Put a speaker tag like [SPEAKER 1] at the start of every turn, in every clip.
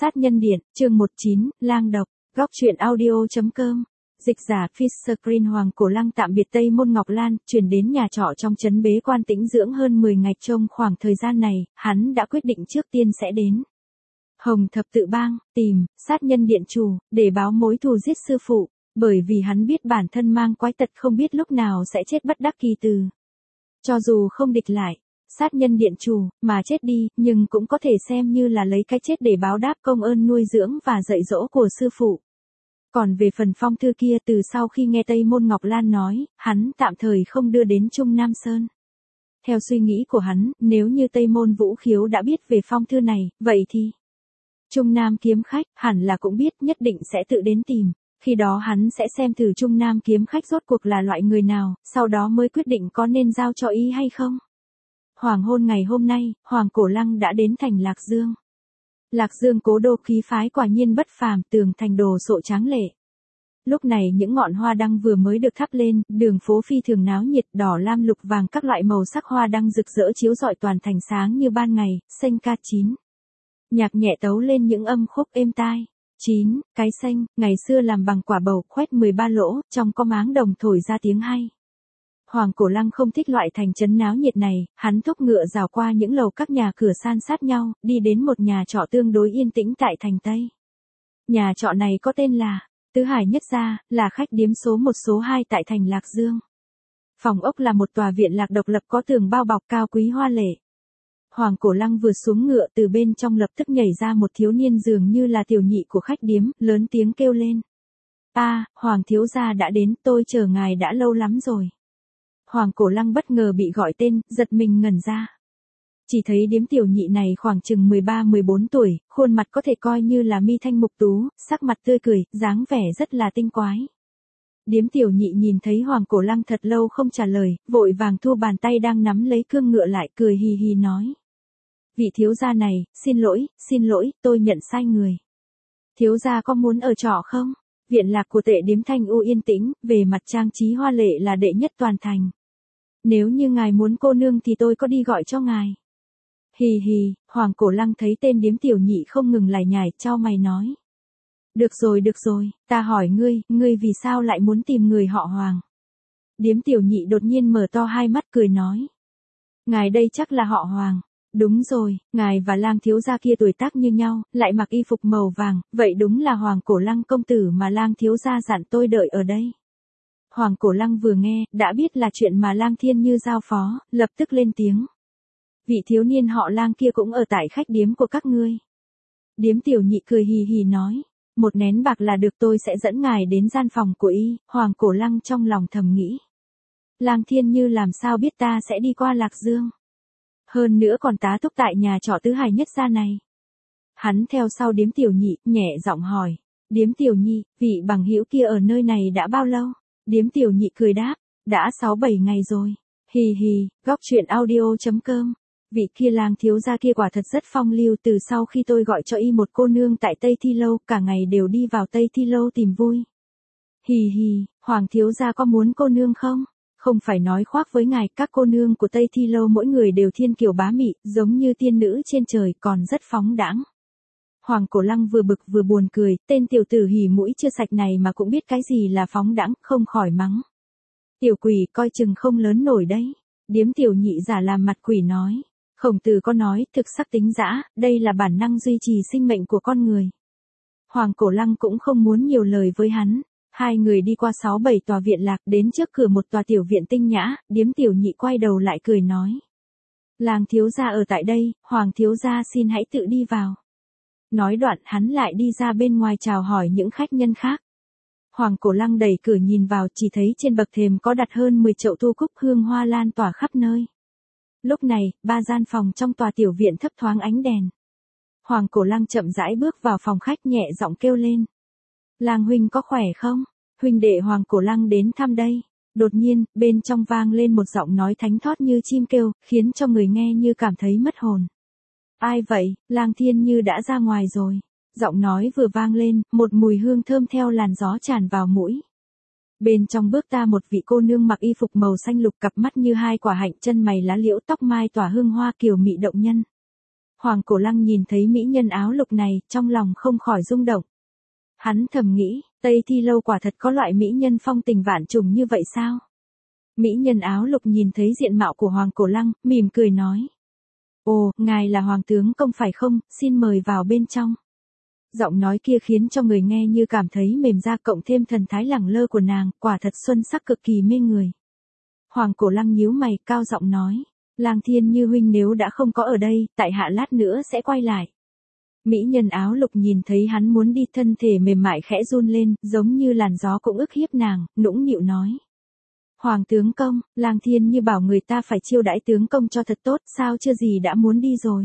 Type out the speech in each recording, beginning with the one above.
[SPEAKER 1] Sát nhân điện, chương 19, lang độc, góc truyện audio.com. Dịch giả Fisher Green Hoàng Cổ Lăng tạm biệt Tây Môn Ngọc Lan, chuyển đến nhà trọ trong trấn bế quan tĩnh dưỡng hơn 10 ngày. Trong khoảng thời gian này, hắn đã quyết định trước tiên sẽ đến Hồng Thập Tự Bang, tìm sát nhân điện chủ, để báo mối thù giết sư phụ, bởi vì hắn biết bản thân mang quái tật không biết lúc nào sẽ chết bất đắc kỳ tử. Cho dù không địch lại sát nhân điện chủ, mà chết đi, nhưng cũng có thể xem như là lấy cái chết để báo đáp công ơn nuôi dưỡng và dạy dỗ của sư phụ. Còn về phần phong thư kia, từ sau khi nghe Tây Môn Ngọc Lan nói, hắn tạm thời không đưa đến Trung Nam Sơn. Theo suy nghĩ của hắn, nếu như Tây Môn Vũ Khiếu đã biết về phong thư này, vậy thì Trung Nam kiếm khách hẳn là cũng biết, nhất định sẽ tự đến tìm. Khi đó hắn sẽ xem thử Trung Nam kiếm khách rốt cuộc là loại người nào, sau đó mới quyết định có nên giao cho y hay không. Hoàng hôn ngày hôm nay, Hoàng Cổ Lăng đã đến thành Lạc Dương. Lạc Dương cố đô khí phái quả nhiên bất phàm, tường thành đồ sộ tráng lệ. Lúc này những ngọn hoa đăng vừa mới được thắp lên, đường phố phi thường náo nhiệt, đỏ lam lục vàng các loại màu sắc hoa đăng rực rỡ chiếu rọi toàn thành sáng như ban ngày. Xanh ca 9. Nhạc nhẹ tấu lên những âm khúc êm tai. 9. Cái xanh, ngày xưa làm bằng quả bầu, khoét 13 lỗ, trong có máng đồng thổi ra tiếng hay. Hoàng Cổ Lăng không thích loại thành trấn náo nhiệt này, hắn thúc ngựa rào qua những lầu các nhà cửa san sát nhau, đi đến một nhà trọ tương đối yên tĩnh tại thành Tây. Nhà trọ này có tên là Tứ Hải Nhất Gia, là khách điếm số 1 số 2 tại thành Lạc Dương. Phòng ốc là một tòa viện lạc độc lập có tường bao bọc cao quý hoa lệ. Hoàng Cổ Lăng vừa xuống ngựa, từ bên trong lập tức nhảy ra một thiếu niên dường như là tiểu nhị của khách điếm, lớn tiếng kêu lên. Hoàng thiếu gia đã đến, tôi chờ ngài đã lâu lắm rồi. Hoàng Cổ Lăng bất ngờ bị gọi tên, giật mình ngẩn ra. Chỉ thấy điếm tiểu nhị này khoảng chừng 13-14 tuổi, khuôn mặt có thể coi như là mi thanh mục tú, sắc mặt tươi cười, dáng vẻ rất là tinh quái. Điếm tiểu nhị nhìn thấy Hoàng Cổ Lăng thật lâu không trả lời, vội vàng thu bàn tay đang nắm lấy cương ngựa lại, cười hì hì nói. Vị thiếu gia này, xin lỗi, tôi nhận sai người. Thiếu gia có muốn ở trọ không? Viện lạc của Tệ điếm Thanh U yên tĩnh, về mặt trang trí hoa lệ là đệ nhất toàn thành. Nếu như ngài muốn cô nương thì tôi có đi gọi cho ngài. Hì hì, Hoàng Cổ Lăng thấy tên điếm tiểu nhị không ngừng lải nhải, chau mày nói. Được rồi, ta hỏi ngươi vì sao lại muốn tìm người họ Hoàng? Điếm tiểu nhị đột nhiên mở to hai mắt cười nói. Ngài đây chắc là họ Hoàng. Đúng rồi, ngài và Lang thiếu gia kia tuổi tác như nhau, lại mặc y phục màu vàng, vậy đúng là Hoàng Cổ Lăng công tử mà Lang thiếu gia dặn tôi đợi ở đây. Hoàng Cổ Lăng vừa nghe, đã biết là chuyện mà Lang Thiên Như giao phó, lập tức lên tiếng. Vị thiếu niên họ Lang kia cũng ở tại khách điếm của các ngươi. Điếm tiểu nhị cười hì hì nói, một nén bạc là được, tôi sẽ dẫn ngài đến gian phòng của y. Hoàng Cổ Lăng trong lòng thầm nghĩ. Lang Thiên Như làm sao biết ta sẽ đi qua Lạc Dương? Hơn nữa còn tá túc tại nhà trọ Tứ Hải Nhất Gia này. Hắn theo sau điếm tiểu nhị, nhẹ giọng hỏi. Điếm tiểu nhị, vị bằng hữu kia ở nơi này đã bao lâu? Điếm tiểu nhị cười đáp, đã 6-7 ngày rồi. Hì hì, góc truyện audio.com. Vị kia Lang thiếu gia kia quả thật rất phong lưu, từ sau khi tôi gọi cho y một cô nương tại Tây Thi Lâu, cả ngày đều đi vào Tây Thi Lâu tìm vui. Hì hì, Hoàng thiếu gia có muốn cô nương không? Không phải nói khoác với ngài, các cô nương của Tây Thi Lâu mỗi người đều thiên kiều bá mị, giống như tiên nữ trên trời, còn rất phóng đãng. Hoàng Cổ Lăng vừa bực vừa buồn cười, tên tiểu tử hỉ mũi chưa sạch này mà cũng biết cái gì là phóng đãng, không khỏi mắng. Tiểu quỷ coi chừng không lớn nổi đấy. Điếm tiểu nhị giả làm mặt quỷ nói. Khổng Tử có nói, thực sắc tính dã, đây là bản năng duy trì sinh mệnh của con người. Hoàng Cổ Lăng cũng không muốn nhiều lời với hắn. Hai người đi qua 6-7 tòa viện lạc, đến trước cửa một tòa tiểu viện tinh nhã, điếm tiểu nhị quay đầu lại cười nói. Lang thiếu gia ở tại đây, Hoàng thiếu gia xin hãy tự đi vào. Nói đoạn hắn lại đi ra bên ngoài chào hỏi những khách nhân khác. Hoàng Cổ Lăng đẩy cửa nhìn vào, chỉ thấy trên bậc thềm có đặt hơn 10 chậu thu cúc, hương hoa lan tỏa khắp nơi. Lúc này, 3 gian phòng trong tòa tiểu viện thấp thoáng ánh đèn. Hoàng Cổ Lăng chậm rãi bước vào phòng khách, nhẹ giọng kêu lên. Lang huynh có khỏe không? Huynh đệ Hoàng Cổ Lăng đến thăm đây. Đột nhiên, bên trong vang lên một giọng nói thánh thót như chim kêu, khiến cho người nghe như cảm thấy mất hồn. Ai vậy? Lang Thiên Như đã ra ngoài rồi. Giọng nói vừa vang lên, một mùi hương thơm theo làn gió tràn vào mũi. Bên trong bước ta một vị cô nương mặc y phục màu xanh lục, cặp mắt như hai quả hạnh, chân mày lá liễu, tóc mai tỏa hương hoa kiều mị động nhân. Hoàng Cổ Lăng nhìn thấy mỹ nhân áo lục này, trong lòng không khỏi rung động. Hắn thầm nghĩ, Tây Thi Lâu quả thật có loại mỹ nhân phong tình vạn trùng như vậy sao? Mỹ nhân áo lục nhìn thấy diện mạo của Hoàng Cổ Lăng, mỉm cười nói. Ồ, ngài là Hoàng tướng công phải không, xin mời vào bên trong. Giọng nói kia khiến cho người nghe như cảm thấy mềm da, cộng thêm thần thái lẳng lơ của nàng, quả thật xuân sắc cực kỳ mê người. Hoàng Cổ Lăng nhíu mày, cao giọng nói. Lang Thiên Như huynh nếu đã không có ở đây, tại hạ lát nữa sẽ quay lại. Mỹ nhân áo lục nhìn thấy hắn muốn đi, thân thể mềm mại khẽ run lên, giống như làn gió cũng ức hiếp nàng, nũng nịu nói. Hoàng tướng công, Lang Thiên Như bảo người ta phải chiêu đãi tướng công cho thật tốt, sao chưa gì đã muốn đi rồi.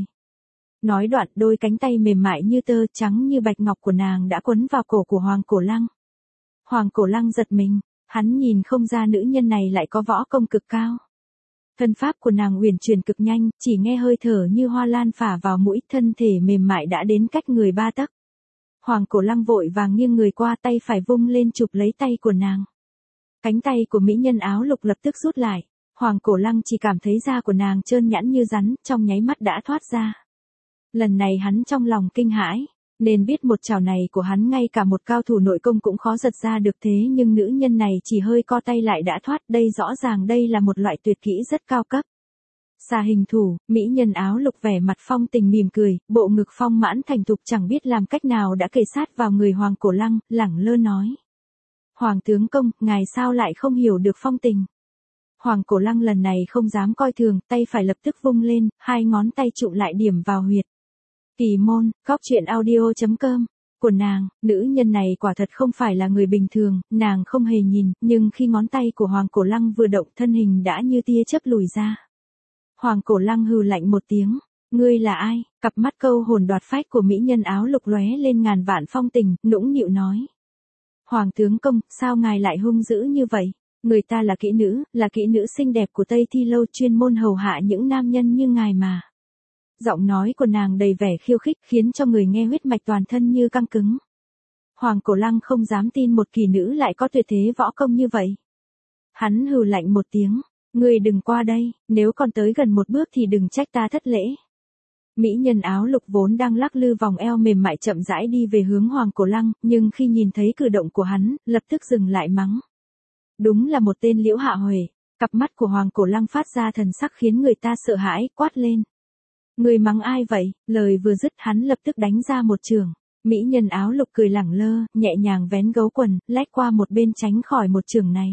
[SPEAKER 1] Nói đoạn, đôi cánh tay mềm mại như tơ, trắng như bạch ngọc của nàng đã quấn vào cổ của Hoàng Cổ Lăng. Hoàng Cổ Lăng giật mình, hắn nhìn không ra nữ nhân này lại có võ công cực cao. Thân pháp của nàng uyển chuyển cực nhanh, chỉ nghe hơi thở như hoa lan phả vào mũi, thân thể mềm mại đã đến cách người 3 tấc. Hoàng Cổ Lăng vội vàng nghiêng người qua, tay phải vung lên chụp lấy tay của nàng. Cánh tay của mỹ nhân áo lục lập tức rút lại. Hoàng Cổ Lăng chỉ cảm thấy da của nàng trơn nhẵn như rắn, trong nháy mắt đã thoát ra. Lần này hắn trong lòng kinh hãi, nên biết một chảo này của hắn ngay cả một cao thủ nội công cũng khó giật ra được, thế nhưng nữ nhân này chỉ hơi co tay lại đã thoát, đây rõ ràng đây là một loại tuyệt kỹ rất cao cấp. Xà hình thủ, mỹ nhân áo lục vẻ mặt phong tình mỉm cười, bộ ngực phong mãn thành thục chẳng biết làm cách nào đã kề sát vào người Hoàng Cổ Lăng, lẳng lơ nói. Hoàng tướng công, ngài sao lại không hiểu được phong tình. Hoàng Cổ Lăng lần này không dám coi thường, tay phải lập tức vung lên, 2 ngón tay chụm lại điểm vào huyệt. Kỳ môn, góc truyện audio.com của nàng, nữ nhân này quả thật không phải là người bình thường, nàng không hề nhìn, nhưng khi ngón tay của Hoàng Cổ Lăng vừa động, thân hình đã như tia chớp lùi ra. Hoàng Cổ Lăng hừ lạnh một tiếng, ngươi là ai? Cặp mắt câu hồn đoạt phách của mỹ nhân áo lục lóe lên ngàn vạn phong tình, nũng nịu nói. Hoàng tướng công, sao ngài lại hung dữ như vậy? Người ta là kỹ nữ xinh đẹp của Tây Thi Lâu, chuyên môn hầu hạ những nam nhân như ngài mà. Giọng nói của nàng đầy vẻ khiêu khích, khiến cho người nghe huyết mạch toàn thân như căng cứng. Hoàng Cổ Lăng không dám tin một kỳ nữ lại có tuyệt thế võ công như vậy. Hắn hừ lạnh một tiếng, ngươi đừng qua đây, nếu còn tới gần một bước thì đừng trách ta thất lễ. Mỹ nhân áo lục vốn đang lắc lư vòng eo mềm mại chậm rãi đi về hướng Hoàng Cổ Lăng, nhưng khi nhìn thấy cử động của hắn, lập tức dừng lại mắng. Đúng là một tên liễu hạ huề. Cặp mắt của Hoàng Cổ Lăng phát ra thần sắc khiến người ta sợ hãi, quát lên. Người mắng ai vậy? Lời vừa dứt hắn lập tức đánh ra một chưởng. Mỹ nhân áo lục cười lẳng lơ, nhẹ nhàng vén gấu quần, lách qua một bên tránh khỏi một chưởng này.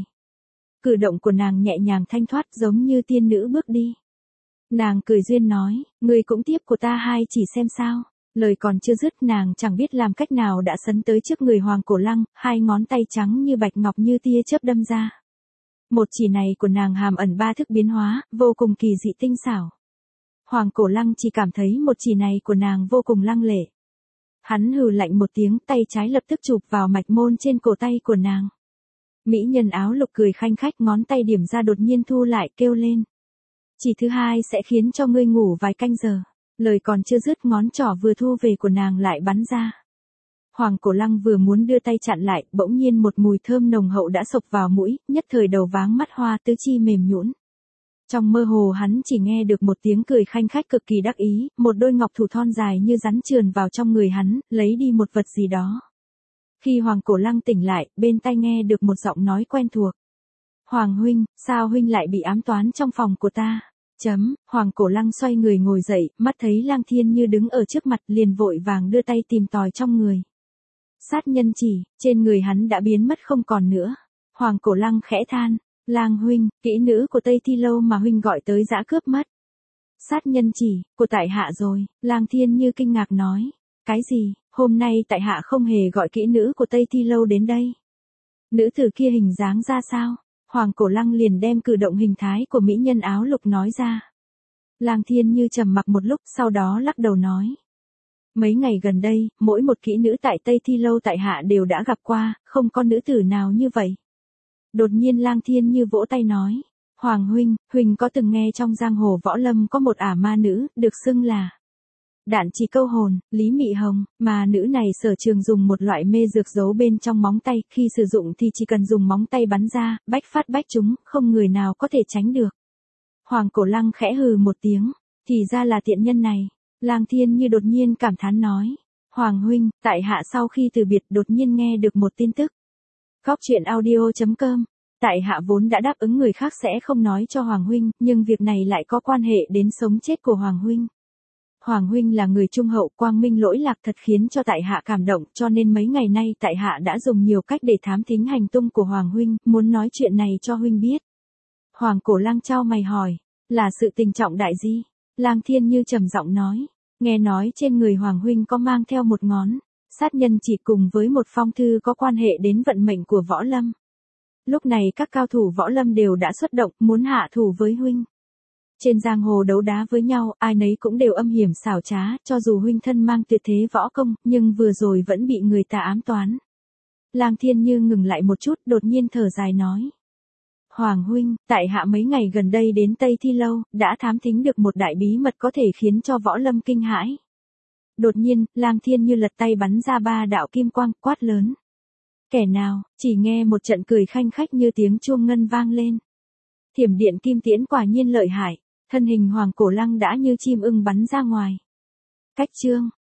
[SPEAKER 1] Cử động của nàng nhẹ nhàng thanh thoát giống như tiên nữ bước đi. Nàng cười duyên nói, người cũng tiếp của ta hai chỉ xem sao. Lời còn chưa dứt nàng chẳng biết làm cách nào đã sấn tới trước người Hoàng Cổ Lăng, 2 ngón tay trắng như bạch ngọc như tia chớp đâm ra. Một chỉ này của nàng hàm ẩn 3 thức biến hóa, vô cùng kỳ dị tinh xảo. Hoàng Cổ Lăng chỉ cảm thấy một chỉ này của nàng vô cùng lăng lệ. Hắn hừ lạnh một tiếng, tay trái lập tức chụp vào mạch môn trên cổ tay của nàng. Mỹ nhân áo lục cười khanh khách, ngón tay điểm ra đột nhiên thu lại, kêu lên. Chỉ thứ hai sẽ khiến cho ngươi ngủ vài canh giờ. Lời còn chưa dứt, ngón trỏ vừa thu về của nàng lại bắn ra. Hoàng Cổ Lăng vừa muốn đưa tay chặn lại, bỗng nhiên một mùi thơm nồng hậu đã xộc vào mũi, nhất thời đầu váng mắt hoa, tứ chi mềm nhũn. Trong mơ hồ hắn chỉ nghe được một tiếng cười khanh khách cực kỳ đắc ý, một đôi ngọc thủ thon dài như rắn trườn vào trong người hắn, lấy đi một vật gì đó. Khi Hoàng Cổ Lăng tỉnh lại, bên tai nghe được một giọng nói quen thuộc. Hoàng huynh, sao huynh lại bị ám toán trong phòng của ta? Hoàng Cổ Lăng xoay người ngồi dậy, mắt thấy Lang Thiên Như đứng ở trước mặt, liền vội vàng đưa tay tìm tòi trong người. Sát nhân chỉ, trên người hắn đã biến mất không còn nữa. Hoàng Cổ Lăng khẽ than, Lang huynh, kỹ nữ của Tây Thi Lâu mà huynh gọi tới dã cướp mất. Sát nhân chỉ, của tại hạ rồi, Lang Thiên Như kinh ngạc nói. Cái gì, hôm nay tại hạ không hề gọi kỹ nữ của Tây Thi Lâu đến đây. Nữ tử kia hình dáng ra sao? Hoàng Cổ Lăng liền đem cử động hình thái của mỹ nhân áo lục nói ra. Lang Thiên Như trầm mặc một lúc, sau đó lắc đầu nói. Mấy ngày gần đây, mỗi một kỹ nữ tại Tây Thi Lâu tại hạ đều đã gặp qua, không có nữ tử nào như vậy. Đột nhiên Lang Thiên Như vỗ tay nói. Hoàng huynh, huynh có từng nghe trong giang hồ võ lâm có một ả ma nữ, được xưng là Đạn Chỉ Câu Hồn, Lý Mị Hồng, mà nữ này sở trường dùng một loại mê dược giấu bên trong móng tay, khi sử dụng thì chỉ cần dùng móng tay bắn ra, bách phát bách trúng, không người nào có thể tránh được. Hoàng Cổ Lăng khẽ hừ một tiếng, thì ra là tiện nhân này. Lang Thiên Như đột nhiên cảm thán nói. Hoàng huynh, tại hạ sau khi từ biệt đột nhiên nghe được một tin tức. Góc truyện audio.com. Tại hạ vốn đã đáp ứng người khác sẽ không nói cho Hoàng huynh, nhưng việc này lại có quan hệ đến sống chết của Hoàng huynh. Hoàng huynh là người trung hậu quang minh lỗi lạc thật khiến cho tại hạ cảm động, cho nên mấy ngày nay tại hạ đã dùng nhiều cách để thám thính hành tung của Hoàng huynh, muốn nói chuyện này cho huynh biết. Hoàng Cổ Lăng chau mày hỏi, là sự tình trọng đại gì? Lang Thiên Như trầm giọng nói, nghe nói trên người Hoàng huynh có mang theo một ngón sát nhân chỉ cùng với một phong thư có quan hệ đến vận mệnh của võ lâm. Lúc này các cao thủ võ lâm đều đã xuất động, muốn hạ thủ với huynh. Trên giang hồ đấu đá với nhau, ai nấy cũng đều âm hiểm xảo trá, cho dù huynh thân mang tuyệt thế võ công, nhưng vừa rồi vẫn bị người ta ám toán. Lang Thiên Như ngừng lại một chút, đột nhiên thở dài nói. Hoàng huynh, tại hạ mấy ngày gần đây đến Tây Thi Lâu, đã thám thính được một đại bí mật có thể khiến cho võ lâm kinh hãi. Đột nhiên, Lang Thiên Như lật tay bắn ra 3 đạo kim quang, quát lớn. Kẻ nào? Chỉ nghe một trận cười khanh khách như tiếng chuông ngân vang lên. Thiểm điện kim tiễn quả nhiên lợi hại, thân hình Hoàng Cổ Lăng đã như chim ưng bắn ra ngoài. Cách chương